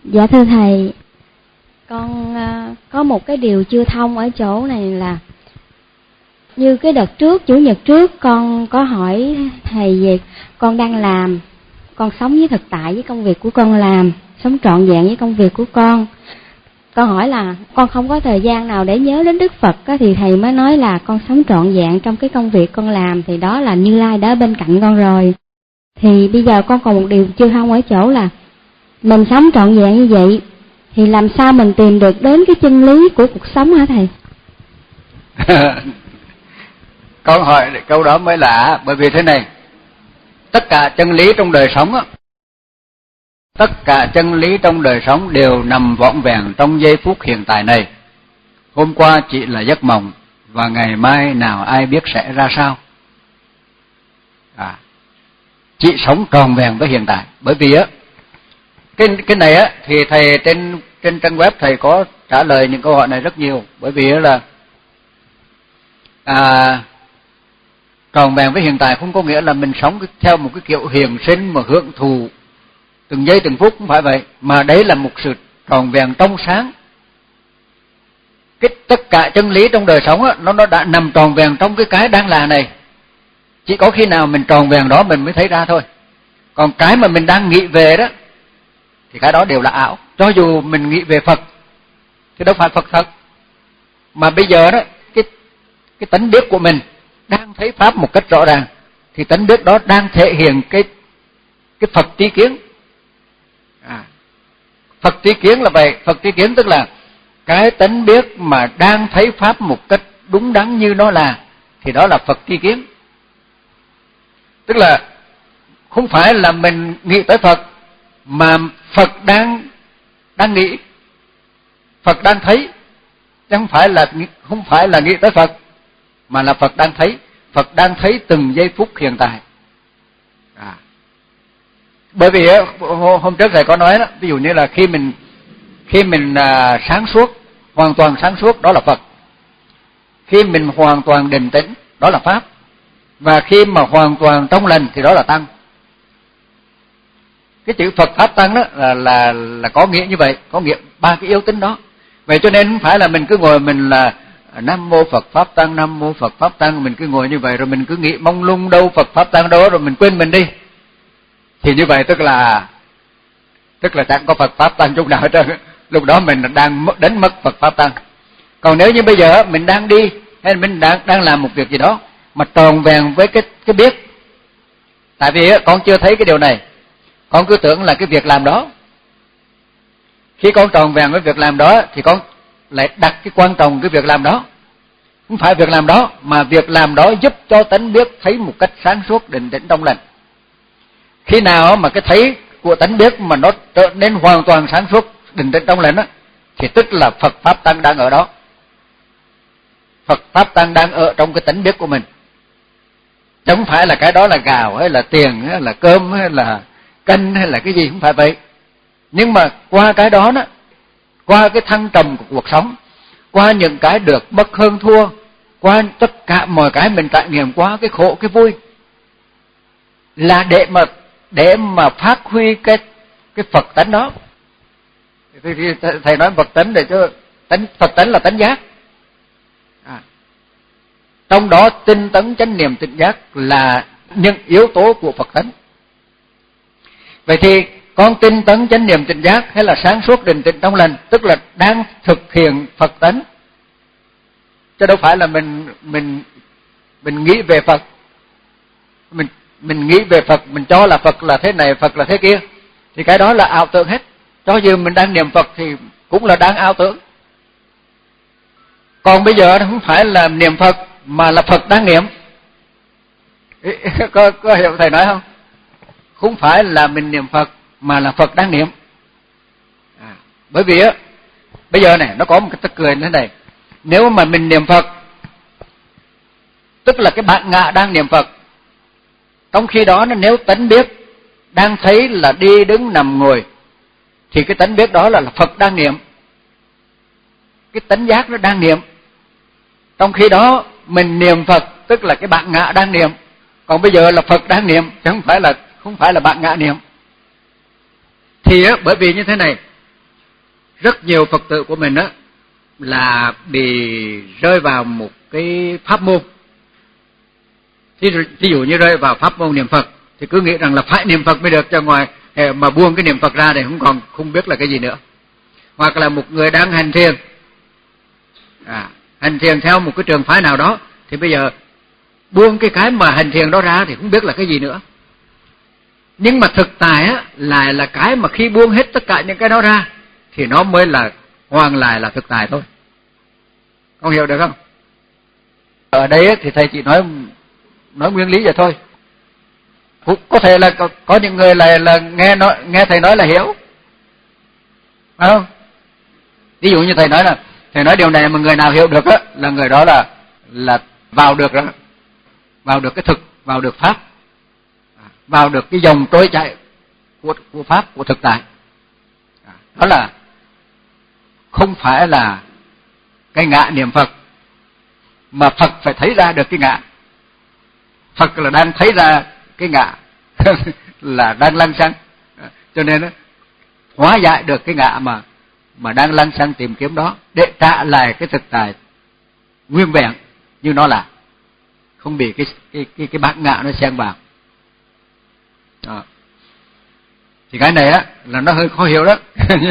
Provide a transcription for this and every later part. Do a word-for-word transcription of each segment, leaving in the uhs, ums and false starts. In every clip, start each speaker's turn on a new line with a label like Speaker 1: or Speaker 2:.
Speaker 1: Dạ thưa thầy, con uh, có một cái điều chưa thông ở chỗ này là như cái đợt trước, chủ nhật trước con có hỏi thầy về con đang làm, con sống với thực tại với công việc của con làm, sống trọn vẹn với công việc của con. Con hỏi là con không có thời gian nào để nhớ đến Đức Phật á, thì thầy mới nói là con sống trọn vẹn trong cái công việc con làm, thì đó là Như Lai đã bên cạnh con rồi. Thì bây giờ con còn một điều chưa thông ở chỗ là mình sống trọn vẹn như vậy thì làm sao mình tìm được đến cái chân lý của cuộc sống hả thầy?
Speaker 2: Câu hỏi câu đó mới lạ, bởi vì thế này, tất cả chân lý trong đời sống á, tất cả chân lý trong đời sống đều nằm vỏn vẹn trong giây phút hiện tại này. Hôm qua chỉ là giấc mộng và ngày mai nào ai biết sẽ ra sao. À, chỉ sống tròn vẹn với hiện tại. Bởi vì á, cái cái này á thì thầy trên trên trang web thầy có trả lời những câu hỏi này rất nhiều. Bởi vì là à, tròn vẹn với hiện tại không có nghĩa là mình sống theo một cái kiểu hiện sinh mà hưởng thụ từng giây từng phút, không phải vậy, mà đấy là một sự tròn vẹn trong sáng. Cái tất cả chân lý trong đời sống á, nó nó đã nằm tròn vẹn trong cái cái đang là này. Chỉ có khi nào mình tròn vẹn đó mình mới thấy ra thôi. Còn cái mà mình đang nghĩ về đó thì cái đó đều là ảo. Cho dù mình nghĩ về Phật thì đâu phải Phật thật. Mà bây giờ đó, cái cái tánh biết của mình đang thấy pháp một cách rõ ràng, thì tánh biết đó đang thể hiện cái cái Phật tri kiến. À, Phật tri kiến là vậy. Phật tri kiến tức là cái tánh biết mà đang thấy pháp một cách đúng đắn như nó là, thì đó là Phật tri kiến. Tức là không phải là mình nghĩ tới Phật, mà Phật đang đang nghĩ, Phật đang thấy, chứ không phải là không phải là nghĩ tới Phật, mà là Phật đang thấy. Phật đang thấy từng giây phút hiện tại. À, bởi vì hôm trước thầy có nói đó, ví dụ như là khi mình khi mình à, sáng suốt, hoàn toàn sáng suốt, đó là Phật. Khi mình hoàn toàn định tĩnh, đó là Pháp. Và khi mà hoàn toàn trong lành thì đó là Tăng. Cái chữ Phật Pháp Tăng đó là là là có nghĩa như vậy, có nghĩa ba cái yếu tính đó. Vậy cho nên không phải là mình cứ ngồi mình là Nam mô Phật Pháp Tăng, Nam mô Phật Pháp Tăng, mình cứ ngồi như vậy rồi mình cứ nghĩ mông lung đâu Phật Pháp Tăng đâu rồi mình quên mình đi. Thì như vậy tức là tức là chẳng có Phật Pháp Tăng chút nào hết trơn. Lúc đó mình đang đánh mất Phật Pháp Tăng. Còn nếu như bây giờ mình đang đi hay mình đang đang làm một việc gì đó mà tròn vẹn với cái cái biết. Tại vì con chưa thấy cái điều này, con cứ tưởng là cái việc làm đó. Khi con tròn vẹn với việc làm đó thì con lại đặt cái quan trọng cái việc làm đó. Không phải việc làm đó, mà việc làm đó giúp cho tánh biết thấy một cách sáng suốt, định tĩnh trong lành. Khi nào mà cái thấy của tánh biết mà nó trở nên hoàn toàn sáng suốt, định tĩnh trong lành á, thì tức là Phật Pháp Tăng đang ở đó. Phật Pháp Tăng đang ở trong cái tánh biết của mình. Chứ không phải là cái đó là gạo hay là tiền hay là cơm hay là canh hay là cái gì, không phải vậy. Nhưng mà qua cái đó đó, qua cái thăng trầm của cuộc sống, qua những cái được mất hơn thua, qua tất cả mọi cái mình trải nghiệm, qua cái khổ cái vui, là để mà để mà phát huy cái cái Phật tánh đó. Thì thầy nói Phật tánh để cho tánh Phật tánh là tánh giác. À, trong đó tinh tấn chánh niệm tỉnh giác là những yếu tố của Phật tánh. Vậy thì con tinh tấn chánh niệm tỉnh giác hay là sáng suốt định tĩnh trong lành, tức là đang thực hiện Phật tánh, chứ đâu phải là mình mình mình nghĩ về Phật, mình mình nghĩ về Phật, mình cho là Phật là thế này, Phật là thế kia, thì cái đó là ảo tưởng hết. Cho dù mình đang niệm Phật thì cũng là đang ảo tưởng. Còn bây giờ không phải là niệm Phật mà là Phật đang niệm. Có, có hiểu thầy nói không? Không phải là mình niệm Phật mà là Phật đang niệm. À, bởi vì á, bây giờ này nó có một cái tức cười như thế này. Nếu mà mình niệm Phật, tức là cái bản ngã đang niệm Phật. Trong khi đó nếu tánh biết đang thấy là đi đứng nằm ngồi, thì cái tánh biết đó là, là Phật đang niệm. Cái tánh giác nó đang niệm. Trong khi đó mình niệm Phật, tức là cái bản ngã đang niệm. Còn bây giờ là Phật đang niệm, chứ không phải là không phải là bản ngã niệm. Thì á, bởi vì như thế này, rất nhiều Phật tử của mình á là bị rơi vào một cái pháp môn. Ví dụ như rơi vào pháp môn niệm Phật thì cứ nghĩ rằng là phải niệm Phật mới được, cho ngoài mà buông cái niệm Phật ra thì không còn không biết là cái gì nữa. Hoặc là một người đang hành thiền, à, hành thiền theo một cái trường phái nào đó, thì bây giờ buông cái cái mà hành thiền đó ra thì không biết là cái gì nữa. Nhưng mà thực tại á là là cái mà khi buông hết tất cả những cái đó ra thì nó mới là hoàn lại là thực tại thôi. Con hiểu được không? Ở đây á, thì thầy chỉ nói nói nguyên lý vậy thôi. Có thể là có, có những người là là nghe nói nghe thầy nói là hiểu, phải không? Ví dụ như thầy nói là thầy nói điều này mà người nào hiểu được á là người đó là là vào được đó, vào được cái thực, vào được pháp, vào được cái dòng trôi chảy của của pháp, của thực tại. Đó là không phải là cái ngã niệm Phật, mà Phật phải thấy ra được cái ngã. Phật là đang thấy ra cái ngã là đang lăng xăng, cho nên đó, hóa giải được cái ngã mà mà đang lăng xăng tìm kiếm đó, để trả lại cái thực tại nguyên vẹn như nó là, không bị cái cái cái cái bát ngã nó xen vào. Đó. Thì cái này á là nó hơi khó hiểu đó.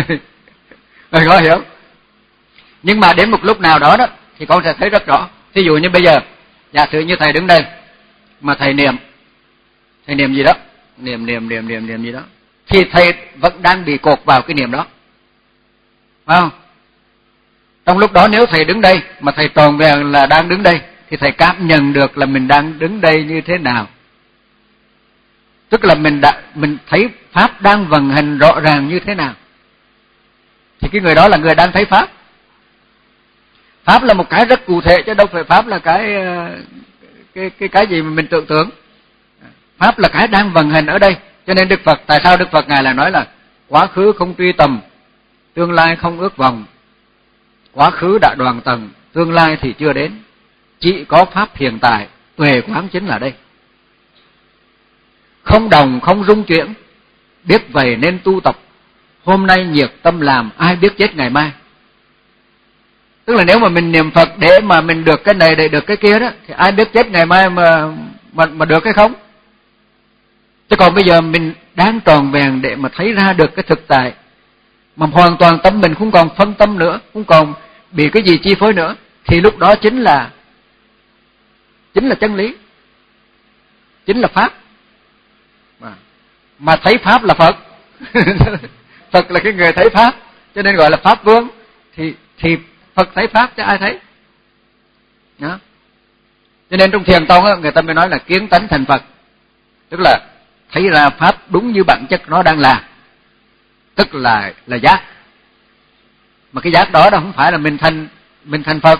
Speaker 2: Hơi khó hiểu. Nhưng mà đến một lúc nào đó đó thì con sẽ thấy rất rõ. Ví dụ như bây giờ, giả sử như thầy đứng đây mà thầy niệm, thầy niệm gì đó, niệm niệm niệm niệm niệm gì đó, thì thầy vẫn đang bị cột vào cái niệm đó, phải không? Trong lúc đó nếu thầy đứng đây mà thầy tròn vẹn là đang đứng đây, thì thầy cảm nhận được là mình đang đứng đây như thế nào. Tức là mình đã mình thấy pháp đang vận hành rõ ràng như thế nào, thì cái người đó là người đang thấy pháp. Pháp là một cái rất cụ thể chứ đâu phải pháp là cái cái cái cái gì mà mình tưởng tượng. Pháp là cái đang vận hành ở đây. Cho nên Đức Phật, tại sao Đức Phật ngài là nói là quá khứ không truy tầm, tương lai không ước vọng. Quá khứ đã đoạn tầng, tương lai thì chưa đến. Chỉ có pháp hiện tại, tuệ quán chính là đây. Không đồng không rung chuyển, biết vậy nên tu tập. Hôm nay nhiệt tâm làm, ai biết chết ngày mai. Tức là nếu mà mình niệm Phật để mà mình được cái này để được cái kia đó, thì ai biết chết ngày mai mà mà mà được hay không? Chứ còn bây giờ mình đang tròn vẹn để mà thấy ra được cái thực tại, mà hoàn toàn tâm mình không còn phân tâm nữa, không còn bị cái gì chi phối nữa, thì lúc đó chính là chính là chân lý, chính là pháp. Mà, mà thấy pháp là Phật. Phật là cái người thấy pháp, cho nên gọi là pháp vương. Thì thì Phật thấy pháp chứ ai thấy. Đó. Cho nên trong thiền tông á, người ta mới nói là kiến tánh thành Phật, tức là thấy ra pháp đúng như bản chất nó đang là, tức là là giác. Mà cái giác đó đó không phải là mình thành mình thành Phật,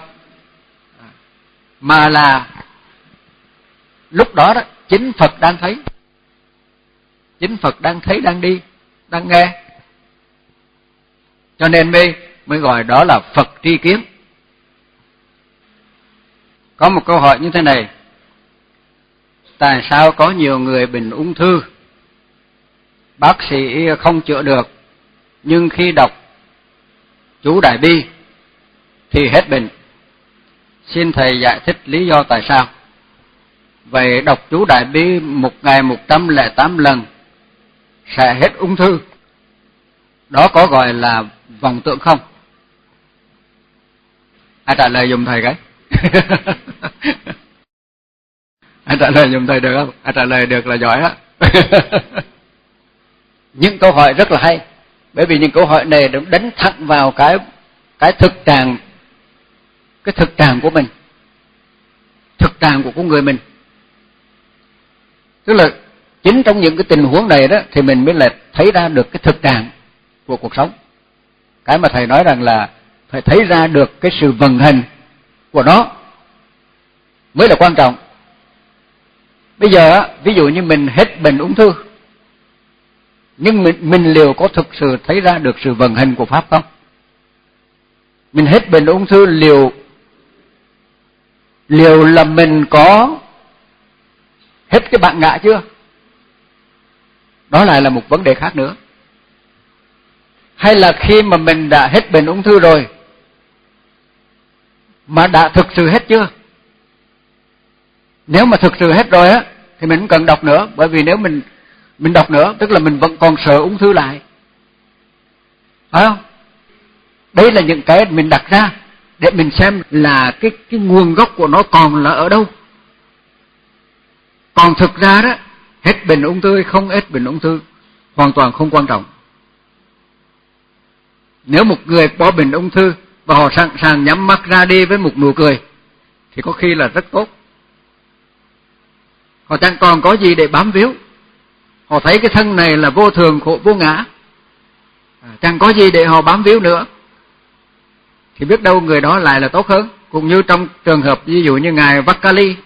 Speaker 2: mà là lúc đó đó chính Phật đang thấy, chính Phật đang thấy, đang đi, đang nghe. Cho nên mới mới gọi đó là Phật tri kiến. Có một câu hỏi như thế này: tại sao có nhiều người bệnh ung thư, bác sĩ không chữa được, nhưng khi đọc chú Đại Bi thì hết bệnh? Xin thầy giải thích lý do tại sao. Vậy đọc chú Đại Bi một ngày một trăm lẻ tám lần sẽ hết ung thư, đó có gọi là vọng tưởng không? Ai trả lời giùm thầy cái? Ai trả lời giùm thầy được không? Ai trả lời được là giỏi á. Những câu hỏi rất là hay, bởi vì những câu hỏi này đánh thẳng vào cái cái thực trạng, cái thực trạng của mình, thực trạng của con người mình. Tức là chính trong những cái tình huống này đó thì mình mới là thấy ra được cái thực trạng của cuộc sống. Cái mà thầy nói rằng là phải thấy ra được cái sự vận hành của nó mới là quan trọng. Bây giờ ví dụ như mình hết bệnh ung thư, nhưng mình, mình liệu có thực sự thấy ra được sự vận hành của pháp không? Mình hết bệnh ung thư liệu liệu là mình có hết cái bản ngã chưa? Đó lại là một vấn đề khác nữa. hay là khi mà mình đã hết bệnh ung thư rồi mà đã thực sự hết chưa? Nếu mà thực sự hết rồi á thì mình không cần đọc nữa, bởi vì nếu mình mình đọc nữa tức là mình vẫn còn sợ ung thư lại, phải không? Đây là những cái mình đặt ra để mình xem là cái cái nguồn gốc của nó còn là ở đâu. Còn thực ra đó, hết bệnh ung thư hay không hết bệnh ung thư hoàn toàn không quan trọng. Nếu một người có bệnh ung thư và họ sẵn sàng nhắm mắt ra đi với một nụ cười thì có khi là rất tốt. Họ chẳng còn có gì để bám víu. Họ thấy cái thân này là vô thường khổ vô ngã, chẳng có gì để họ bám víu nữa, thì biết đâu người đó lại là tốt hơn. Cũng như trong trường hợp ví dụ như ngài Vakali,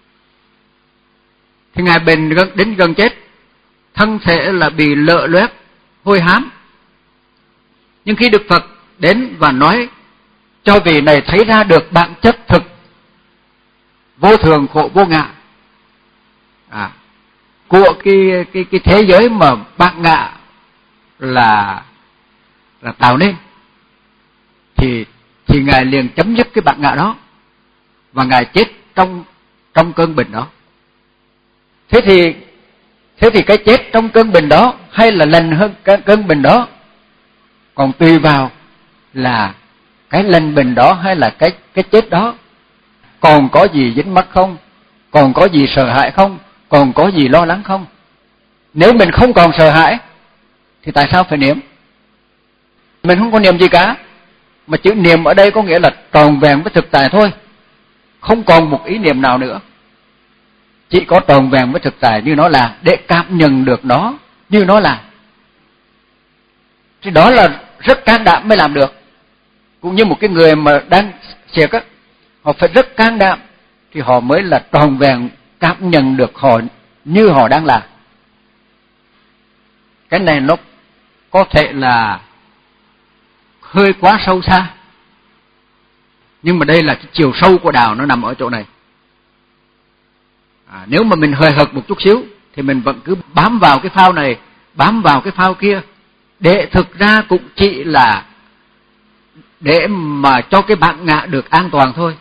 Speaker 2: thì ngài bệnh đến gần chết, thân thể là bị lợ loét, hôi hám. Nhưng khi Đức Phật đến và nói cho vị này thấy ra được bản chất thực vô thường khổ vô ngã à, của cái cái cái thế giới mà bản ngã là là tạo nên, thì thì ngài liền chấm dứt cái bản ngã đó và ngài chết trong trong cơn bệnh đó. Thế thì thế thì cái chết trong cơn bệnh đó hay là lành hơn cái cơn bệnh đó còn tùy vào là cái lành bệnh đó hay là cái cái chết đó còn có gì dính mắc không, còn có gì sợ hãi không, còn có gì lo lắng không. Nếu mình không còn sợ hãi thì tại sao phải niệm? Mình không có niệm gì cả, mà chữ niệm ở đây có nghĩa là tròn vẹn với thực tại thôi, không còn một ý niệm nào nữa, chỉ có tròn vẹn với thực tại như nó là, để cảm nhận được nó như nó là. Thì đó là rất can đảm mới làm được. Cũng như một cái người mà đang siệc á, họ phải rất can đảm thì họ mới là tròn vẹn cảm nhận được họ như họ đang là. Cái này nó có thể là hơi quá sâu xa, nhưng mà đây là cái chiều sâu của đạo, nó nằm ở chỗ này. À, nếu mà mình hời hợt một chút xíu thì mình vẫn cứ bám vào cái phao này, bám vào cái phao kia, để thực ra cũng chỉ là để mà cho cái bản ngã được an toàn thôi.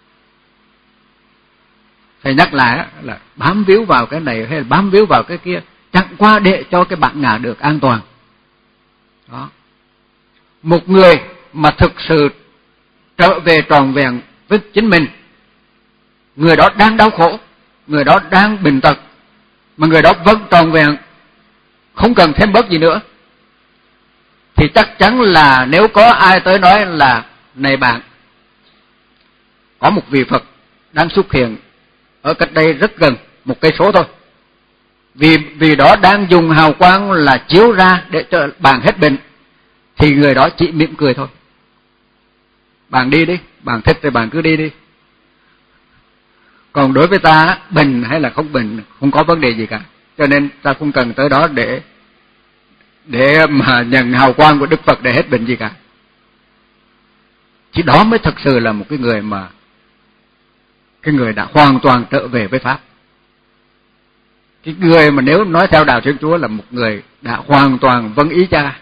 Speaker 2: Thầy nhắc lại là bám víu vào cái này hay là bám víu vào cái kia, chẳng qua để cho cái bản ngã được an toàn. Đó. Một người mà thực sự trở về tròn vẹn với chính mình, người đó đang đau khổ, người đó đang bệnh tật, mà người đó vẫn tròn vẹn, không cần thêm bớt gì nữa, thì chắc chắn là nếu có ai tới nói là này bạn, có một vị Phật đang xuất hiện ở cách đây rất gần, một cây số thôi, vì vì đó đang dùng hào quang là chiếu ra để cho bạn hết bệnh, thì người đó chỉ mỉm cười thôi. Bạn đi đi, bạn thích thì bạn cứ đi đi. Còn đối với ta, bệnh hay là không bệnh không có vấn đề gì cả, cho nên ta không cần tới đó để để mà nhận hào quang của Đức Phật để hết bệnh gì cả. Chỉ đó mới thực sự là một cái người mà cái người đã hoàn toàn trở về với Pháp. Cái người mà nếu nói theo đạo Thiên Chúa là một người đã hoàn toàn vâng ý Cha,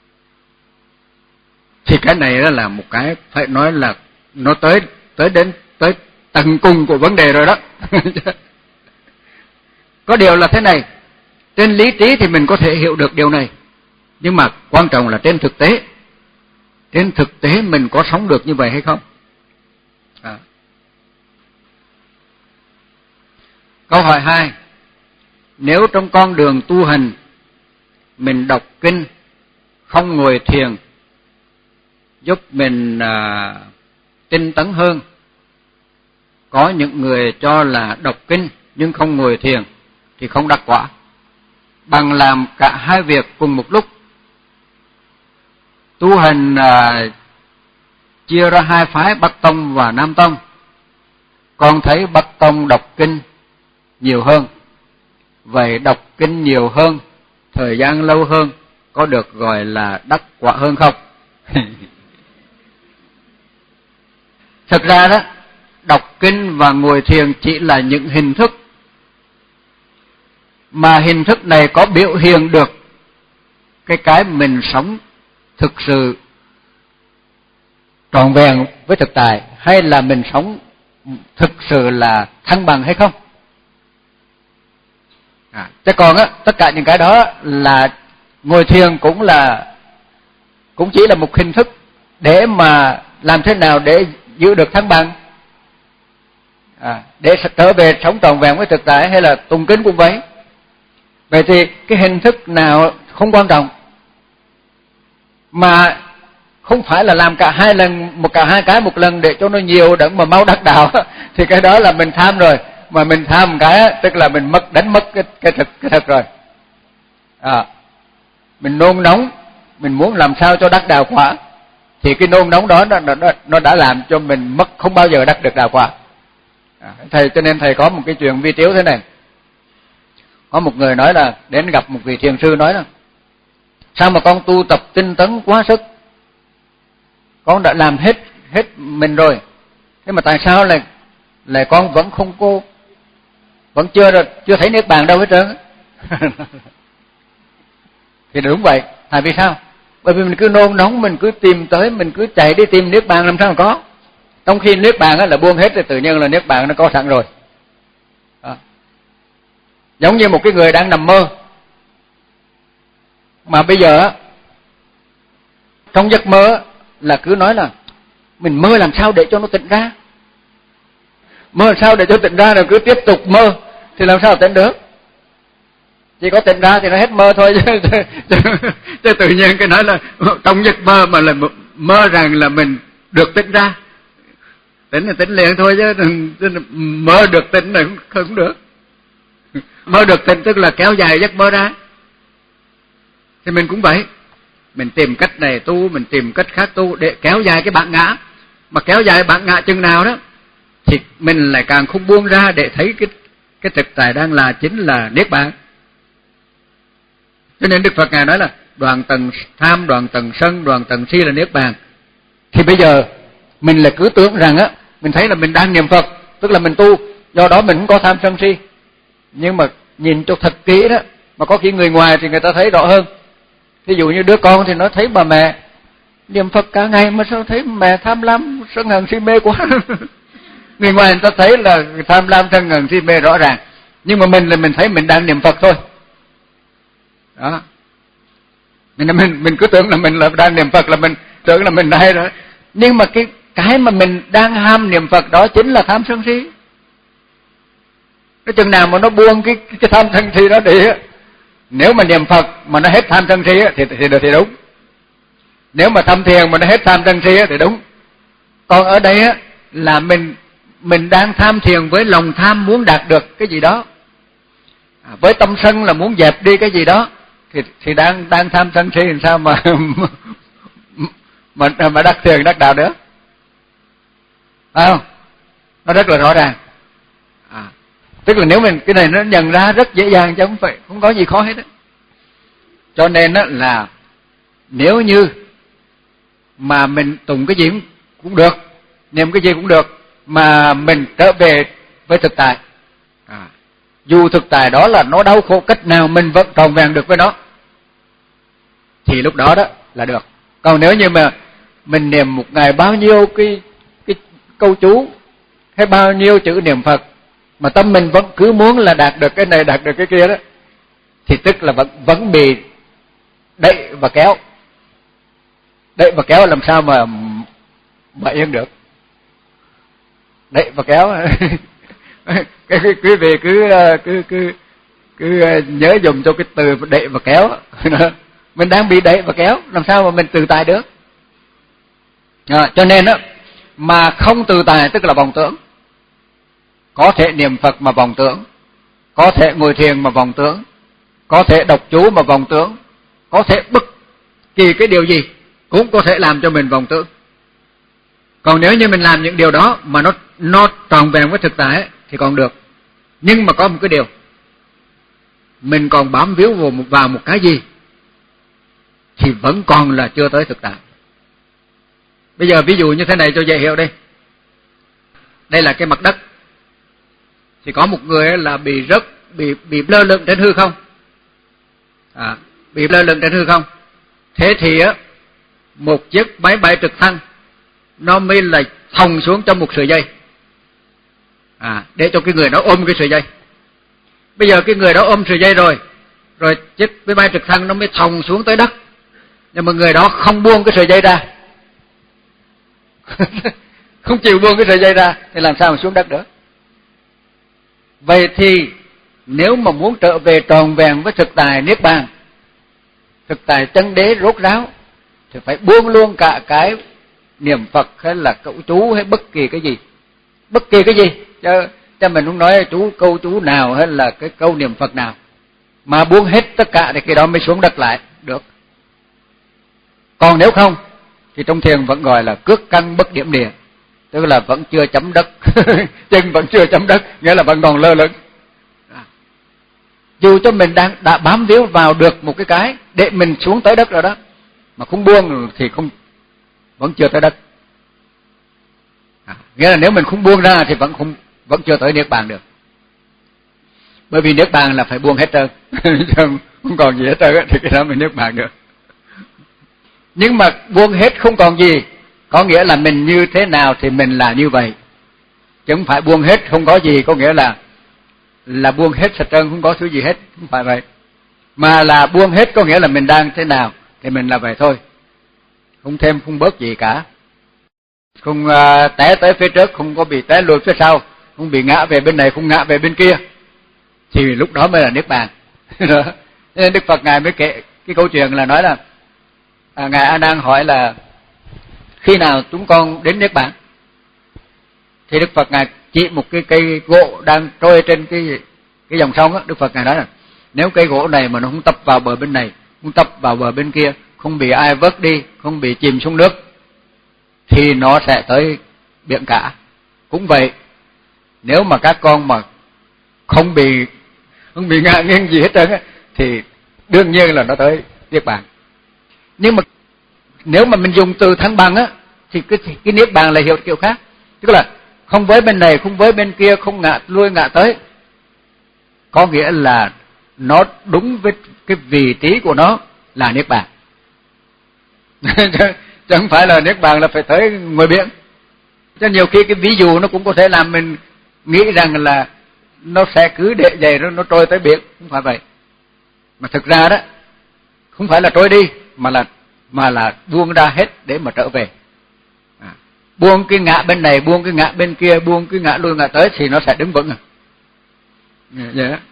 Speaker 2: thì cái này đó là một cái phải nói là nó tới tới đến tới tận cùng của vấn đề rồi đó. Có điều là thế này, trên lý trí thì mình có thể hiểu được điều này, nhưng mà quan trọng là trên thực tế, trên thực tế mình có sống được như vậy hay không? À. Câu hỏi hai, nếu trong con đường tu hành mình đọc kinh, không ngồi thiền, giúp mình à, tinh tấn hơn. Có những người cho là đọc kinh nhưng không ngồi thiền thì không đắc quả, bằng làm cả hai việc cùng một lúc. Tu hành à, chia ra hai phái, Bắc Tông và Nam Tông. Con thấy Bắc Tông đọc kinh nhiều hơn. Vậy đọc kinh nhiều hơn, thời gian lâu hơn, có được gọi là đắc quả hơn không? Thực ra đó, đọc kinh và ngồi thiền chỉ là những hình thức, mà hình thức này có biểu hiện được cái cái mình sống thực sự trọn vẹn với thực tại, hay là mình sống thực sự là thăng bằng hay không. À, chứ còn á, tất cả những cái đó là ngồi thiền cũng là cũng chỉ là một hình thức để mà làm thế nào để giữ được thăng bằng, à, để trở về sống trọn vẹn với thực tại, hay là tụng kinh cũng vậy. Vậy thì cái hình thức nào không quan trọng, mà không phải là làm cả hai lần, một cả hai cái một lần để cho nó nhiều đặng mà mau đắc đạo thì cái đó là mình tham rồi. Mà mình tham một cái tức là mình mất đánh mất cái cái thực cái thực rồi. À, mình nôn nóng, mình muốn làm sao cho đắc đạo quả, thì cái nôn nóng đó nó nó nó đã làm cho mình mất, không bao giờ đắc được đạo quả. À, thầy cho nên thầy có một cái chuyện vi tiếu thế này. Có một người nói là đến gặp một vị thiền sư nói là: sao mà con tu tập tinh tấn quá sức, con đã làm hết hết mình rồi, thế mà tại sao lại lại con vẫn không cô vẫn chưa chưa thấy niết bàn đâu hết trơn. Thì đúng vậy. Tại vì sao? Bởi vì mình cứ nôn nóng, mình cứ tìm tới, mình cứ chạy đi tìm niết bàn làm sao mà có. Trong khi niết bàn là buông hết thì tự nhiên là niết bàn nó có sẵn rồi. À, giống như một cái người đang nằm mơ, mà bây giờ trong giấc mơ là cứ nói là mình mơ làm sao để cho nó tỉnh ra, mơ làm sao để cho tỉnh ra, rồi cứ tiếp tục mơ thì làm sao tỉnh được. Chỉ có tỉnh ra thì nó hết mơ thôi chứ, chứ, chứ, chứ tự nhiên cái nói là trong giấc mơ mà là mơ rằng là mình được tỉnh ra, tỉnh là tỉnh liền thôi chứ, chứ mơ được tỉnh là không, không được. Mơ được tỉnh tức là kéo dài giấc mơ ra. Thì mình cũng vậy, mình tìm cách này tu, mình tìm cách khác tu để kéo dài cái bản ngã. Mà kéo dài bản ngã chừng nào đó thì mình lại càng không buông ra để thấy cái cái thực tại đang là chính là niết bàn. Cho nên Đức Phật Ngài nói là đoạn tầng tham, đoạn tầng sân, đoạn tầng si là niết bàn. Thì bây giờ mình lại cứ tưởng rằng á, mình thấy là mình đang niệm Phật, tức là mình tu, do đó mình cũng có tham sân si. Nhưng mà nhìn cho thật kỹ đó, mà có khi người ngoài thì người ta thấy rõ hơn. Ví dụ như đứa con thì nó thấy bà mẹ niệm Phật cả ngày mà sao thấy mẹ tham lam sân hận si mê quá. Người ngoài người ta thấy là tham lam sân hận si mê rõ ràng, nhưng mà mình là mình thấy mình đang niệm Phật thôi. Đó. Mình mình mình cứ tưởng là mình là đang niệm Phật, là mình tưởng là mình hay rồi. Nhưng mà cái cái mà mình đang ham niệm Phật đó chính là tham sân si. Cái chừng nào mà nó buông cái cái tham sân si đó đi, nếu mà niệm Phật mà nó hết tham sân si thì thì thì đúng. Nếu mà thâm thiền mà nó hết tham sân si thì đúng. Còn ở đây á là mình mình đang tham thiền với lòng tham muốn đạt được cái gì đó, à, với tâm sân là muốn dẹp đi cái gì đó, thì thì đang đang tham sân si làm sao mà mà mà đắc thiền đắc đạo được. Phải không? Nó rất là rõ ràng. À, tức là nếu mình cái này nó nhận ra rất dễ dàng chứ không phải không có gì khó hết á. Cho nên á là nếu như mà mình tụng cái gì cũng được, niệm cái gì cũng được, mà mình trở về với thực tại, à, dù thực tại đó là nó đau khổ cách nào mình vẫn tròn vẹn được với nó, thì lúc đó đó là được. Còn nếu như mà mình niệm một ngày bao nhiêu cái cái câu chú hay bao nhiêu chữ niệm Phật mà tâm mình vẫn cứ muốn là đạt được cái này, đạt được cái kia đó, thì tức là vẫn vẫn bị đẩy và kéo. Đẩy và kéo làm sao mà mà yên được. Đẩy và kéo. Cái quý vị cứ cứ cứ cứ nhớ dùng cho cái từ đẩy và kéo. Mình đang bị đẩy và kéo, làm sao mà mình tự tại được. À, cho nên á mà không tự tại tức là vọng tưởng. Có thể niệm Phật mà vọng tưởng, có thể ngồi thiền mà vọng tưởng, có thể đọc chú mà vọng tưởng, có thể bất kỳ cái điều gì cũng có thể làm cho mình vọng tưởng. Còn nếu như mình làm những điều đó mà nó nó tròn vẹn với thực tại thì còn được. Nhưng mà có một cái điều, mình còn bám víu vào một, vào một cái gì thì vẫn còn là chưa tới thực tại. Bây giờ ví dụ như thế này cho dễ hiểu đây. Đây là cái mặt đất. Thì có một người là bị rớt, bị bị lơ lửng trên hư không. À, bị lơ lửng trên hư không. Thế thì á một chiếc máy bay trực thăng nó mới là thòng xuống trong một sợi dây, à, để cho cái người đó ôm cái sợi dây. Bây giờ cái người đó ôm sợi dây rồi, rồi chiếc máy bay trực thăng nó mới thòng xuống tới đất, nhưng mà người đó không buông cái sợi dây ra, không chịu buông cái sợi dây ra, thì làm sao mà xuống đất nữa? Vậy thì nếu mà muốn trở về tròn vẹn với thực tại niết bàn, thực tại chân đế rốt ráo, thì phải buông luôn cả cái niệm Phật hay là câu chú hay bất kỳ cái gì, bất kỳ cái gì, chứ, chứ mình không nói chú câu chú nào hay là cái câu niệm Phật nào, mà buông hết tất cả thì cái đó mới xuống đất lại được. Còn nếu không thì trong thiền vẫn gọi là cước căn bất điểm địa, tức là vẫn chưa chấm đất, chân vẫn chưa chấm đất, nghĩa là vẫn còn lơ lửng. Dù cho mình đang đã bám víu vào được một cái cái để mình xuống tới đất rồi đó, mà không buông thì không, vẫn chưa tới đất. À, nghĩa là nếu mình không buông ra thì vẫn không, vẫn chưa tới niết bàn được. Bởi vì niết bàn là phải buông hết trơn, không còn gì hết trơn thì cái đó mình niết bàn được. Nhưng mà buông hết không còn gì, có nghĩa là mình như thế nào thì mình là như vậy, chứ không phải buông hết không có gì, có nghĩa là là buông hết sạch trơn, không có thứ gì hết, không phải vậy. Mà là buông hết có nghĩa là mình đang thế nào thì mình là vậy thôi, không thêm không bớt gì cả, không uh, té tới phía trước, không có bị té lùi phía sau, không bị ngã về bên này, không ngã về bên kia, thì lúc đó mới là niết bàn. Nên Đức Phật ngài mới kể cái câu chuyện là nói là à, ngài A Nan hỏi là khi nào chúng con đến niết bàn, thì Đức Phật ngài chỉ một cái cây gỗ đang trôi trên cái cái dòng sông á. Đức Phật ngài nói là nếu cây gỗ này mà nó không tập vào bờ bên này, không tập vào bờ bên kia, không bị ai vớt đi, không bị chìm xuống nước, thì nó sẽ tới biển cả. Cũng vậy, nếu mà các con mà không bị không bị ngã nghiêng gì hết trơn á, thì đương nhiên là nó tới niết bàn. Nhưng mà nếu mà mình dùng từ thăng bằng á, thì cái cái niết bàn là hiểu kiểu khác, tức là không với bên này, không với bên kia, không ngã lui ngã tới, có nghĩa là nó đúng với cái vị trí của nó là niết bàn. Chứ không phải là niết bàn là phải tới ngoài biển. Cho nhiều khi cái ví dụ nó cũng có thể làm mình nghĩ rằng là nó sẽ cứ để vậy rồi nó trôi tới biển, không phải vậy. Mà thực ra đó không phải là trôi đi, mà là mà là buông ra hết để mà trở về. À, buông cái ngã bên này, buông cái ngã bên kia, buông cái ngã lui ngã tới thì nó sẽ đứng vững. À. Vậy đó.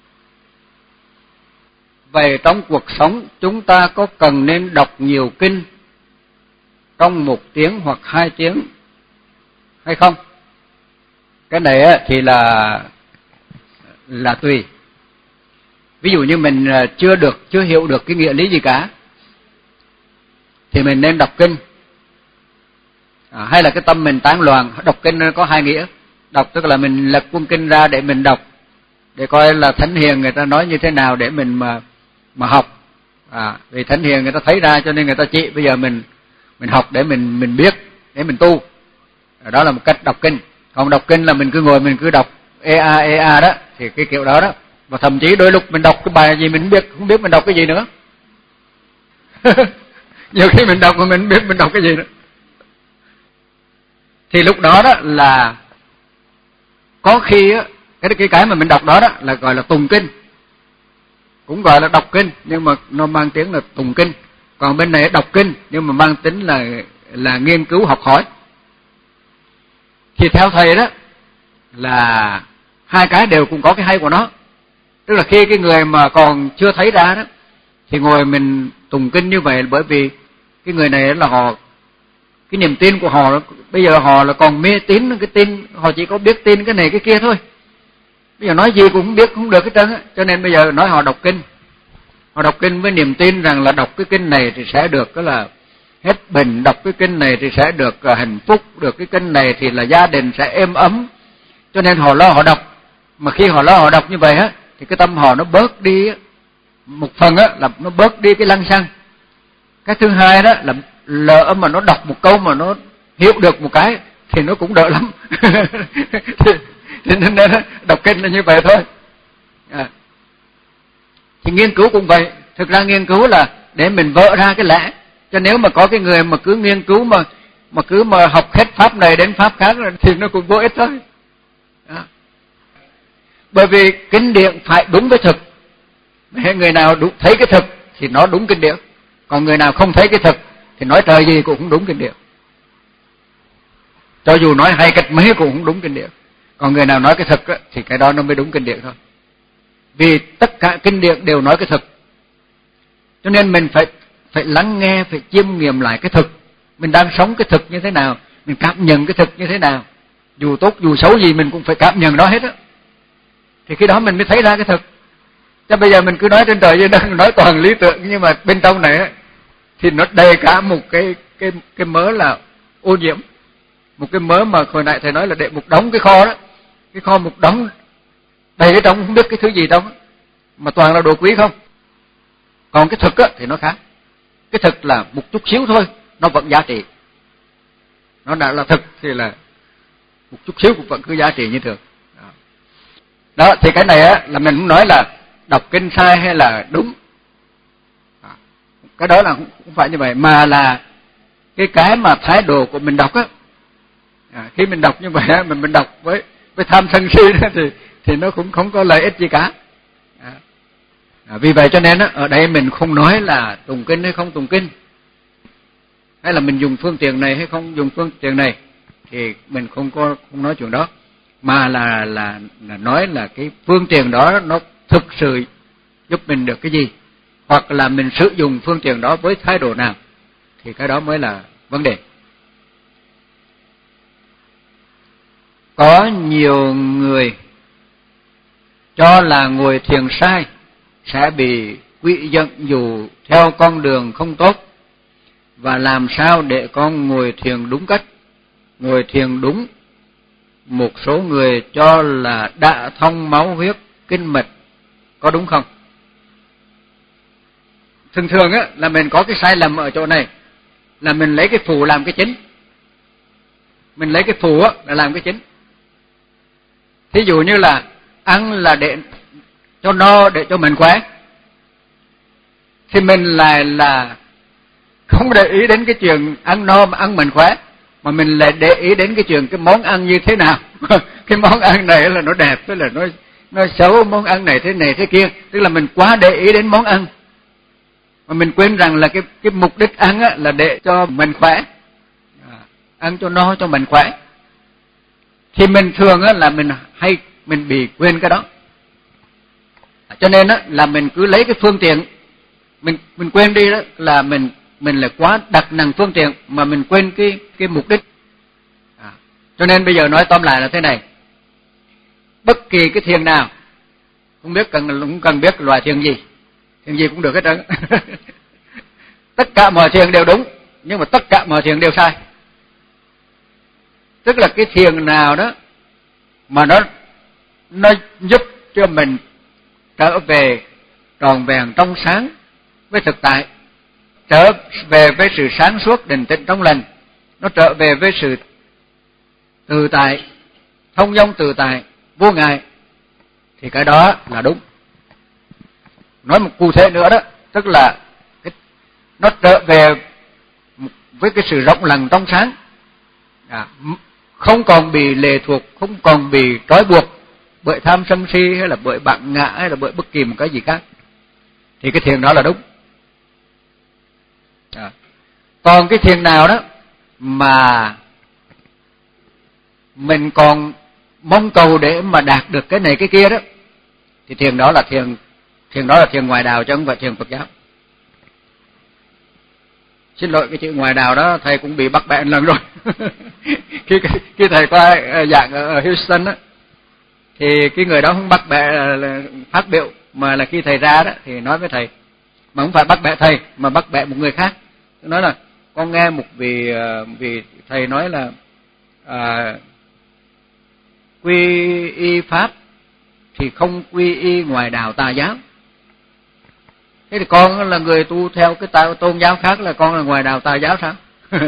Speaker 2: Vậy trong cuộc sống chúng ta có cần nên đọc nhiều kinh trong một tiếng hoặc hai tiếng hay không? Cái này thì là là tùy. Ví dụ như mình chưa được, chưa hiểu được cái nghĩa lý gì cả, thì mình nên đọc kinh. À, hay là cái tâm mình tán loạn, đọc kinh có hai nghĩa. Đọc tức là mình lật cuốn kinh ra để mình đọc, để coi là thánh hiền người ta nói như thế nào để mình mà mà học. À, vì thánh hiền người ta thấy ra cho nên người ta chỉ, bây giờ mình mình học để mình mình biết, để mình tu. À, đó là một cách đọc kinh. Còn đọc kinh là mình cứ ngồi mình cứ đọc e a e a đó, thì cái kiểu đó đó. Và thậm chí đôi lúc mình đọc cái bài gì mình không biết, không biết mình đọc cái gì nữa. Nhiều khi mình đọc mà mình biết mình đọc cái gì nữa. Thì lúc đó đó là có khi á, cái cái cái mà mình đọc đó đó là gọi là tùng kinh, cũng gọi là đọc kinh, nhưng mà nó mang tiếng là tùng kinh. Còn bên này đọc kinh nhưng mà mang tính là là nghiên cứu học hỏi. Thì theo thầy đó là hai cái đều cũng có cái hay của nó. Tức là khi cái người mà còn chưa thấy ra đó thì ngồi mình tùng kinh như vậy, bởi vì cái người này là họ, cái niềm tin của họ bây giờ họ là còn mê tín, cái tin họ chỉ có biết tin cái này cái kia thôi. Bây giờ nói gì cũng không biết, không được hết trơn á. Cho nên bây giờ nói họ đọc kinh, họ đọc kinh với niềm tin rằng là đọc cái kinh này thì sẽ được cái là hết bệnh, đọc cái kinh này thì sẽ được hạnh phúc, được cái kinh này thì là gia đình sẽ êm ấm. Cho nên họ lo họ đọc. Mà khi họ lo họ đọc như vậy á, thì cái tâm họ nó bớt đi á, một phần á là nó bớt đi cái lăng xăng. Cái thứ hai đó là lỡ mà nó đọc một câu mà nó hiểu được một cái thì nó cũng đỡ lắm. thì, thì nên đọc kinh là như vậy thôi. À. Thì nghiên cứu cũng vậy. Thực ra nghiên cứu là để mình vỡ ra cái lẽ, Cho nếu mà có cái người mà cứ nghiên cứu mà mà cứ mà học hết pháp này đến pháp khác thì nó cũng vô ích thôi. Đó. Bởi vì kinh điển phải đúng với thực. Người nào đúng, thấy cái thực thì nó đúng kinh điển, còn người nào không thấy cái thực thì nói trời gì cũng không đúng kinh điển. Cho dù nói hay cách mấy cũng không đúng kinh điển. Còn người nào nói cái thực á, thì cái đó nó mới đúng kinh điển thôi. Vì tất cả kinh điển đều nói cái thực. Cho nên mình phải phải lắng nghe, phải chiêm nghiệm lại cái thực. Mình đang sống cái thực như thế nào, mình cảm nhận cái thực như thế nào. Dù tốt dù xấu gì mình cũng phải cảm nhận nó hết á. Thì khi đó mình mới thấy ra cái thực. Chứ bây giờ mình cứ nói trên trời dưới đất, nói toàn lý tưởng, nhưng mà bên trong này á, thì nó đầy cả một cái cái cái mớ là ô nhiễm. Một cái mớ mà hồi nãy thầy nói là để một đống cái kho đó. Cái kho một đống đầy ở trong không biết cái thứ gì trong đó, mà toàn là đồ quý không. Còn cái thực á thì nó khác. Cái thực là một chút xíu thôi, nó vẫn giá trị. Nó đã là thực thì là một chút xíu cũng vẫn cứ giá trị như thường. Đó, đó thì cái này á là mình cũng nói là đọc kinh sai hay là đúng. Đó, cái đó là không phải như vậy, mà là cái cái mà thái độ của mình đọc á. À, khi mình đọc như vậy á, mình mình đọc với với tham sân si đó, thì thì nó cũng không có lợi ích gì cả. À, à, vì vậy cho nên á, ở đây mình không nói là tụng kinh hay không tụng kinh, hay là mình dùng phương tiện này hay không dùng phương tiện này, thì mình không có không nói chuyện đó, mà là là là nói là cái phương tiện đó nó thực sự giúp mình được cái gì, hoặc là mình sử dụng phương tiện đó với thái độ nào, thì cái đó mới là vấn đề. Có nhiều người cho là ngồi thiền sai sẽ bị quỷ giận dù theo con đường không tốt, và làm sao để con ngồi thiền đúng cách. Ngồi thiền đúng, một số người cho là đã thông máu huyết kinh mạch, có đúng không? Thường thường á là mình có cái sai lầm ở chỗ này, là mình lấy cái phù làm cái chính. Mình lấy cái phù á là làm cái chính. Thí dụ như là ăn là để cho no, để cho mình khỏe, thì mình lại là không để ý đến cái chuyện ăn no mà ăn mình khỏe, mà mình lại để ý đến cái chuyện cái món ăn như thế nào. Cái món ăn này là nó đẹp, hay là nó nó xấu, món ăn này thế này thế kia, tức là mình quá để ý đến món ăn, mà mình quên rằng là cái cái mục đích ăn á là để cho mình khỏe, à, ăn cho no cho mình khỏe. Thì mình thường á là mình hay mình bị quên cái đó, cho nên á là mình cứ lấy cái phương tiện, mình mình quên đi đó là mình mình lại quá đặt nặng phương tiện mà mình quên cái cái mục đích. À, cho nên bây giờ nói tóm lại là thế này: bất kỳ cái thiền nào, không biết cần cũng cần biết loại thiền gì, thiền gì cũng được hết trơn. Tất cả mọi thiền đều đúng, nhưng mà tất cả mọi thiền đều sai. Tức là cái thiền nào đó mà nó nó giúp cho mình trở về tròn vẹn trong sáng với thực tại, trở về với sự sáng suốt định tĩnh trong lành, nó trở về với sự tự tại, thông dong tự tại, vô ngại, thì cái đó là đúng. Nói một cụ thể nữa đó, tức là cái, nó trở về với cái sự rộng lặng trong sáng, à, không còn bị lệ thuộc, không còn bị trói buộc bởi tham sân si, hay là bởi bản ngã, hay là bởi bất kỳ một cái gì khác, thì cái thiền đó là đúng. À, còn cái thiền nào đó mà mình còn mong cầu để mà đạt được cái này cái kia đó, thì thiền đó là thiền thiền đó là thiền ngoại đạo, chứ không phải thiền Phật giáo. Xin lỗi, cái chữ ngoại đạo đó thầy cũng bị bắt bẻ lần rồi. khi, khi thầy qua giảng ở Houston á, thì cái người đó không bắt bẻ là phát biểu, mà là khi thầy ra đó thì nói với thầy, mà không phải bắt bẻ thầy mà bắt bẻ một người khác. Nói là con nghe một vị vị thầy nói là à, quy y pháp thì không quy y ngoài đạo tà giáo. Thế thì con là người tu theo cái tôn giáo khác, là con là ngoài đạo tà giáo sao?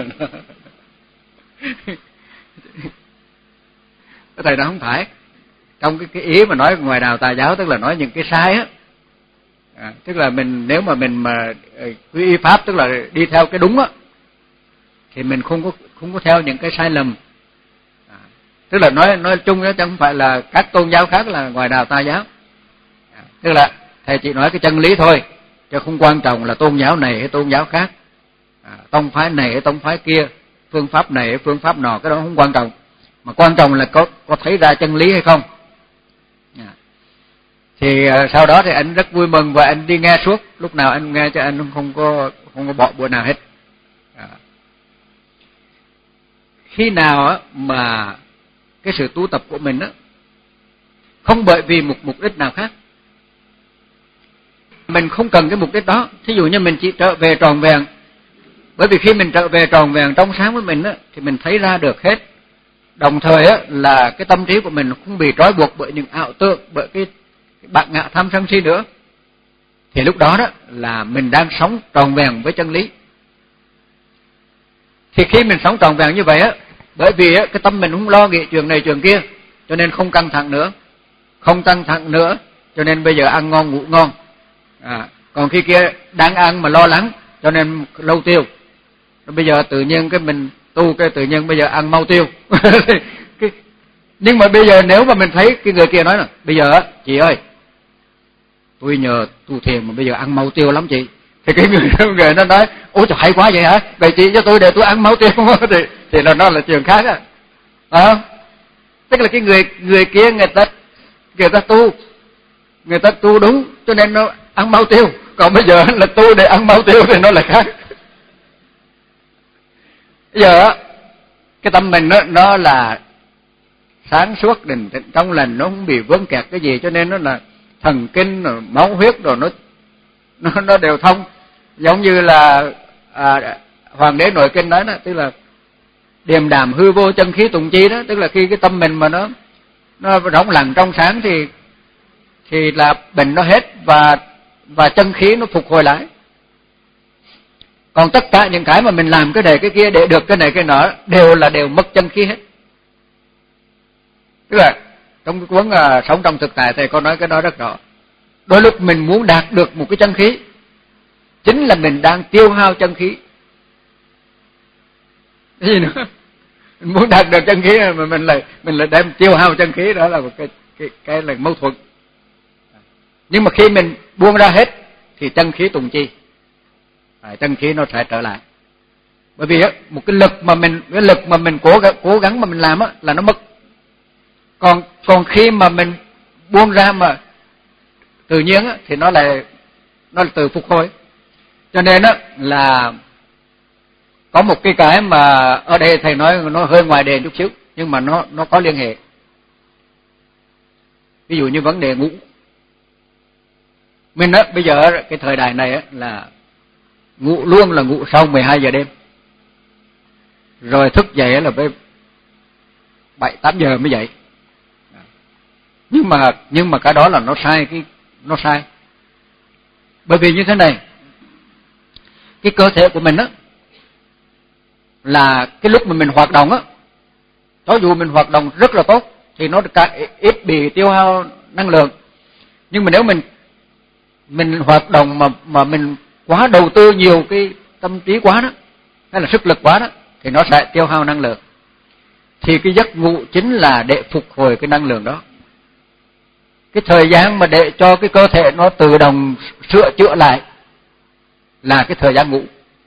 Speaker 2: Thầy nói không phải. Trong cái, cái ý mà nói ngoài đạo tà giáo tức là nói những cái sai á, À, tức là mình nếu mà mình mà quy y pháp tức là đi theo cái đúng á thì mình không có không có theo những cái sai lầm. À, tức là nói nói chung đó, chứ không phải là các tôn giáo khác là ngoài đạo ta giáo. À, tức là thầy chỉ nói cái chân lý thôi, chứ không quan trọng là tôn giáo này hay tôn giáo khác, à, tông phái này hay tông phái kia, phương pháp này hay phương pháp nọ, cái đó không quan trọng, mà quan trọng là có có thấy ra chân lý hay không. À, thì uh, sau đó thì anh rất vui mừng và anh đi nghe suốt, lúc nào anh nghe cho anh không có không có bỏ bữa nào hết. À, khi nào á mà cái sự tu tập của mình á không bởi vì một mục đích nào khác, mình không cần cái mục đích đó, thí dụ như mình chỉ trở về tròn vẹn, bởi vì khi mình trở về tròn vẹn trong sáng với mình á thì mình thấy ra được hết, đồng thời á là cái tâm trí của mình không bị trói buộc bởi những ảo tưởng, bởi cái, cái bạc ngã tham sân si nữa, thì lúc đó đó là mình đang sống tròn vẹn với chân lý. Thì khi mình sống tròn vẹn như vậy á, bởi vì á cái tâm mình không lo nghĩ chuyện này chuyện kia, cho nên không căng thẳng nữa, không căng thẳng nữa, cho nên bây giờ ăn ngon ngủ ngon. À, còn khi kia đang ăn mà lo lắng, cho nên lâu tiêu. Bây giờ tự nhiên cái mình tu cái tự nhiên bây giờ ăn mau tiêu. cái, nhưng mà bây giờ nếu mà mình thấy cái người kia nói là bây giờ á chị ơi, tôi nhờ tu thiền mà bây giờ ăn mau tiêu lắm chị, thì cái người, người nó nói ôi trời hay quá vậy hả, vậy chị cho tôi để tôi ăn mau tiêu. thì thì là nó là chuyện khác á. À, tức là cái người người kia người ta người ta tu người ta tu đúng cho nên nó ăn mau tiêu, còn bây giờ là tu để ăn mau tiêu thì nó là khác. Bây giờ cái tâm mình nó, nó là sáng suốt định tĩnh trong lành, nó không bị vướng kẹt cái gì, cho nên nó là thần kinh rồi máu huyết rồi nó nó nó đều thông, giống như là à, Hoàng đế Nội Kinh nói đó, tức là điềm đạm hư vô chân khí tùng chi đó, tức là khi cái tâm mình mà nó nó rỗng lặng trong sáng thì thì là bệnh nó hết và và chân khí nó phục hồi lại. Còn tất cả những cái mà mình làm cái này cái kia để được cái này cái nọ đều là đều mất chân khí hết. Tức là trong cái cuốn uh, Sống trong thực tại thầy có nói cái đó rất rõ. Đôi lúc mình muốn đạt được một cái chân khí, chính là mình đang tiêu hao chân khí. Cái gì nữa? Mình muốn đạt được chân khí mà mình lại mình lại đem tiêu hao chân khí, đó là một cái cái cái là mâu thuẫn. Nhưng mà khi mình buông ra hết thì chân khí tùng chi, à, chân khí nó sẽ trở lại. Bởi vì á, một cái lực mà mình cái lực mà mình cố cố gắng mà mình làm á là nó mất. Còn còn khi mà mình buông ra mà tự nhiên á thì nó lại nó là từ phục hồi. Cho nên á là có một cái cái mà ở đây thầy nói nó hơi ngoài đề chút xíu, nhưng mà nó nó có liên hệ. Ví dụ như vấn đề ngủ. Mình á bây giờ cái thời đại này á là ngủ luôn là ngủ sau mười hai giờ đêm. Rồi thức dậy là phải bảy tám giờ mới dậy. Nhưng mà nhưng mà cái đó là nó sai, cái nó sai. Bởi vì như thế này, cái cơ thể của mình á là cái lúc mà mình hoạt động á, cho dù mình hoạt động rất là tốt thì nó ít bị tiêu hao năng lượng. Nhưng mà nếu mình mình hoạt động mà mà mình quá đầu tư nhiều cái tâm trí quá đó, hay là sức lực quá đó, thì nó sẽ tiêu hao năng lượng. Thì cái giấc ngủ chính là để phục hồi cái năng lượng đó. Cái thời gian mà để cho cái cơ thể nó tự động sửa chữa lại là cái thời gian ngủ.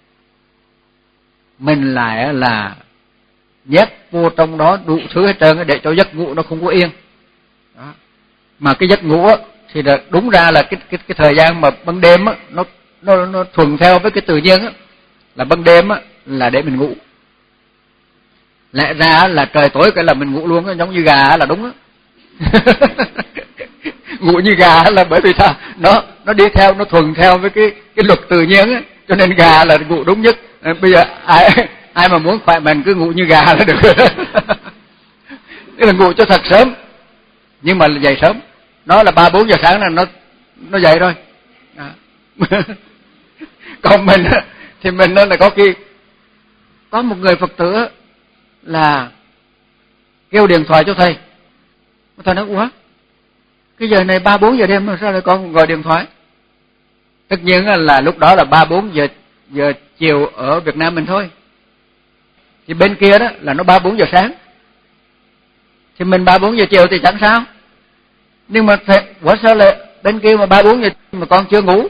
Speaker 2: Mình lại là nhét vô trong đó đủ thứ hết trơn để cho giấc ngủ nó không có yên. Đó. Mà cái giấc ngủ á thì là đúng ra là cái cái cái thời gian mà ban đêm á nó nó nó thuận theo với cái tự nhiên á, là ban đêm á là để mình ngủ. Lẽ ra là trời tối cái là mình ngủ luôn á, giống như gà là đúng á. Ngủ như gà là bởi vì sao? Nó nó đi theo, nó thuận theo với cái cái luật tự nhiên á, cho nên gà là ngủ đúng nhất. Bây giờ ai ai mà muốn khỏe mạnh cứ ngủ như gà là được. Tức là ngủ cho thật sớm, nhưng mà dậy sớm. Nó là ba bốn giờ sáng là nó nó dậy rồi. À. Còn mình thì mình là có khi có một người Phật tử là kêu điện thoại cho thầy. Thầy nói ủa, cái giờ này ba bốn giờ đêm mà sao lại con gọi điện thoại? Tất nhiên là lúc đó là ba bốn giờ giờ chiều ở Việt Nam mình thôi. Thì bên kia đó là nó ba bốn giờ sáng. Thì mình ba bốn giờ chiều thì chẳng sao. Nhưng mà quả sao lại bên kia mà ba bốn giờ mà con chưa ngủ?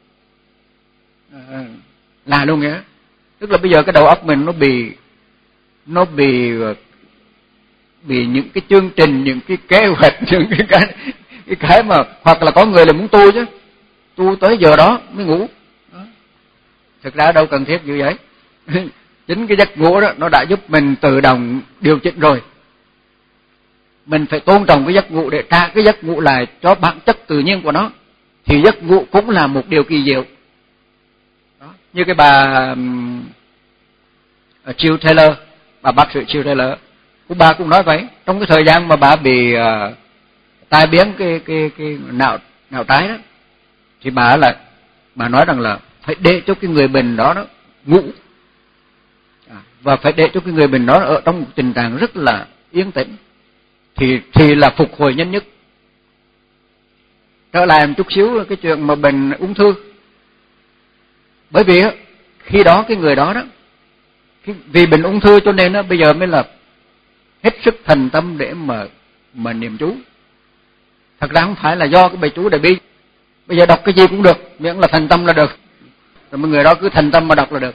Speaker 2: À, là luôn nghĩa. Tức là bây giờ cái đầu óc mình nó bị nó bị bị những cái chương trình, những cái kế hoạch, những cái cái cái, cái mà hoặc là có người là muốn tu chứ, tu tới giờ đó mới ngủ. Đó. Thực ra đâu cần thiết như vậy. Chính cái giấc ngủ đó nó đã giúp mình tự động điều chỉnh rồi. Mình phải tôn trọng cái giấc ngủ để trả cái giấc ngủ lại cho bản chất tự nhiên của nó. Thì giấc ngủ cũng là một điều kỳ diệu. Đó. Như cái bà uh, Jill Taylor, bà bác sĩ Jill Taylor, của bà cũng nói vậy. Trong cái thời gian mà bà bị uh, tai biến cái cái cái não não trái đó, thì bà là bà nói rằng là phải để cho cái người bệnh đó nó ngủ, à, và phải để cho cái người bệnh đó ở trong một tình trạng rất là yên tĩnh, thì thì là phục hồi nhanh nhất. Trở lại một chút xíu cái chuyện mà bệnh ung thư. Bởi vì khi đó cái người đó đó, vì bệnh ung thư cho nên đó, bây giờ mới là hết sức thành tâm để mà mà niệm chú. Thật ra không phải là do cái bài chú Đại Bi. Bây giờ đọc cái gì cũng được, miễn là thành tâm là được. Rồi mọi người đó cứ thành tâm mà đọc là được.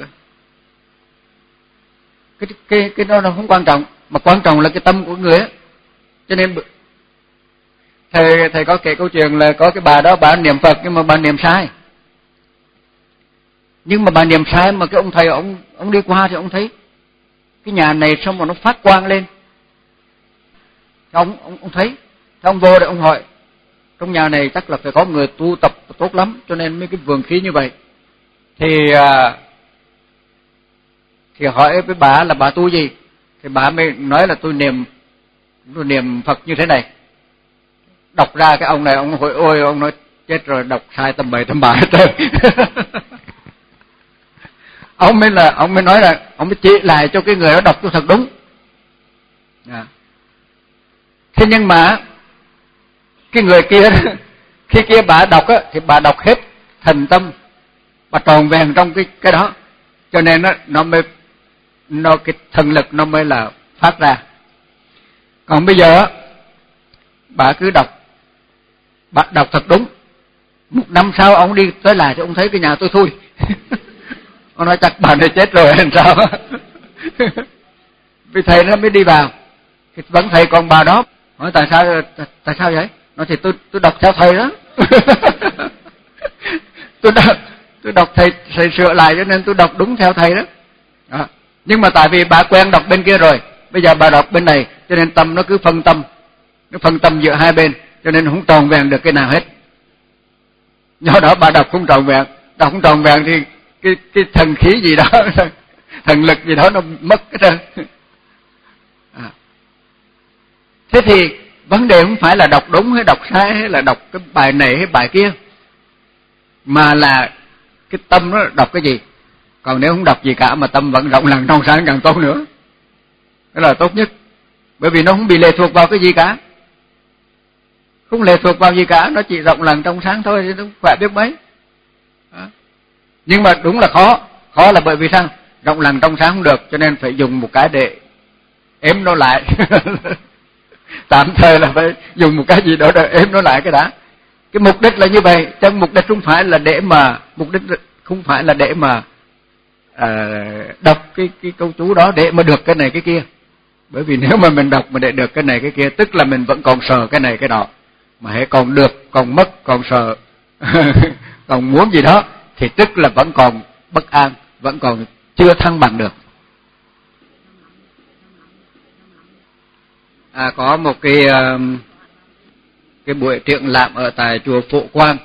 Speaker 2: Cái cái cái đó nó không quan trọng, mà quan trọng là cái tâm của người á. Cho nên thầy thầy có kể câu chuyện là có cái bà đó bà niệm Phật nhưng mà bà niệm sai. Nhưng mà bà niệm sai mà cái ông thầy ông ông đi qua thì ông thấy cái nhà này xong rồi nó phát quang lên. Ông ông ông thấy, ông vô để ông hỏi trong nhà này chắc là phải có người tu tập tốt lắm cho nên mấy cái vườn khí như vậy. Thì thì hỏi với bà là bà tu gì? Thì bà mới nói là tôi niệm tôi niệm Phật như thế này. Đọc ra cái ông này ông hỏi ôi, ông nói chết rồi, đọc sai tầm bậy tầm bạ hết trơn. Ông mới là ông mới nói là ông mới chỉ lại cho cái người đó đọc cho thật đúng. À. Thế nhưng mà cái người kia khi kia bà đọc á thì bà đọc hết thành tâm, bà tròn vẹn trong cái cái đó, cho nên nó nó mới nó cái thần lực nó mới là phát ra. Còn bây giờ bà cứ đọc, bà đọc thật đúng. Một năm sau ông đi tới lại thì ông thấy cái nhà tôi thui. Ông nói chắc bà này chết rồi làm sao. Vì thầy nó mới đi vào, thì vẫn thầy còn bà đó hỏi tại sao tại sao vậy? Nói thì tôi tôi đọc theo thầy đó. tôi đọc tôi đọc thầy thầy sửa lại cho nên tôi đọc đúng theo thầy đó. Đó. Nhưng mà tại vì bà quen đọc bên kia rồi, bây giờ bà đọc bên này cho nên tâm nó cứ phân tâm, nó phân tâm giữa hai bên cho nên không tròn vẹn được cái nào hết. Do đó bà đọc không tròn vẹn, đọc không tròn vẹn thì cái cái thần khí gì đó, thần lực gì đó nó mất hết trơn. À. Thế thì vấn đề không phải là đọc đúng hay đọc sai hay là đọc cái bài này hay bài kia, mà là cái tâm nó đọc cái gì. Còn nếu không đọc gì cả mà tâm vẫn rộng lặng trong sáng càng tốt nữa, đó là tốt nhất. Bởi vì nó không bị lệ thuộc vào cái gì cả, không lệ thuộc vào gì cả, nó chỉ rộng lặng trong sáng thôi thì nó khỏe biết mấy. Đó. Nhưng mà đúng là khó, khó là bởi vì sao? Rộng lặng trong sáng không được, cho nên phải dùng một cái để ém nó lại. Tạm thời là phải dùng một cái gì đó để ém nó lại cái đã. Cái mục đích là như vậy, chứ mục đích không phải là để mà mục đích không phải là để mà à, đọc cái cái câu chú đó để mà được cái này cái kia. Bởi vì nếu mà mình đọc mà để được cái này cái kia, tức là mình vẫn còn sợ cái này cái đó. Mà hãy còn được, còn mất, còn sợ, còn muốn gì đó thì tức là vẫn còn bất an, vẫn còn chưa thăng bằng được. À, có một cái cái buổi triển lãm ở tại chùa Phổ Quang,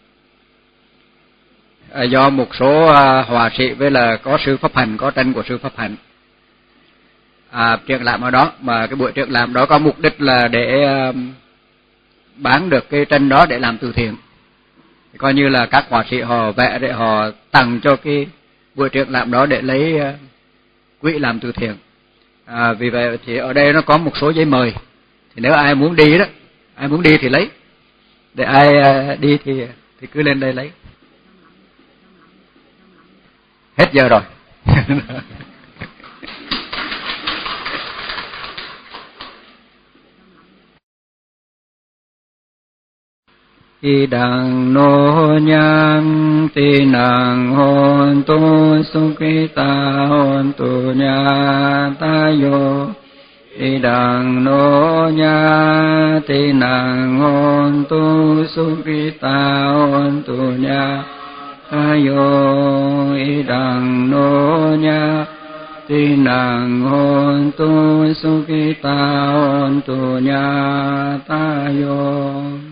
Speaker 2: à, do một số họa sĩ với là có sư pháp hành, có tranh của sư pháp hành à, triển lãm ở đó. Mà cái buổi triển lãm đó có mục đích là để bán được cái tranh đó để làm từ thiện. Thì coi như là các họa sĩ họ vẽ để họ tặng cho cái buổi triển lãm đó để lấy quỹ làm từ thiện. À, vì vậy thì ở đây nó có một số giấy mời, thì nếu ai muốn đi đó, ai muốn đi thì lấy, để ai đi thì thì cứ lên đây lấy. Hết giờ rồi. Idang no nhang ti nang hon tu sukhita hon tu nya tayo. Idang no nya ti nang hon tu sukhita hon tu nya tayo. Idang no nya ti nang hon tu sukhita hon tu nya tayo.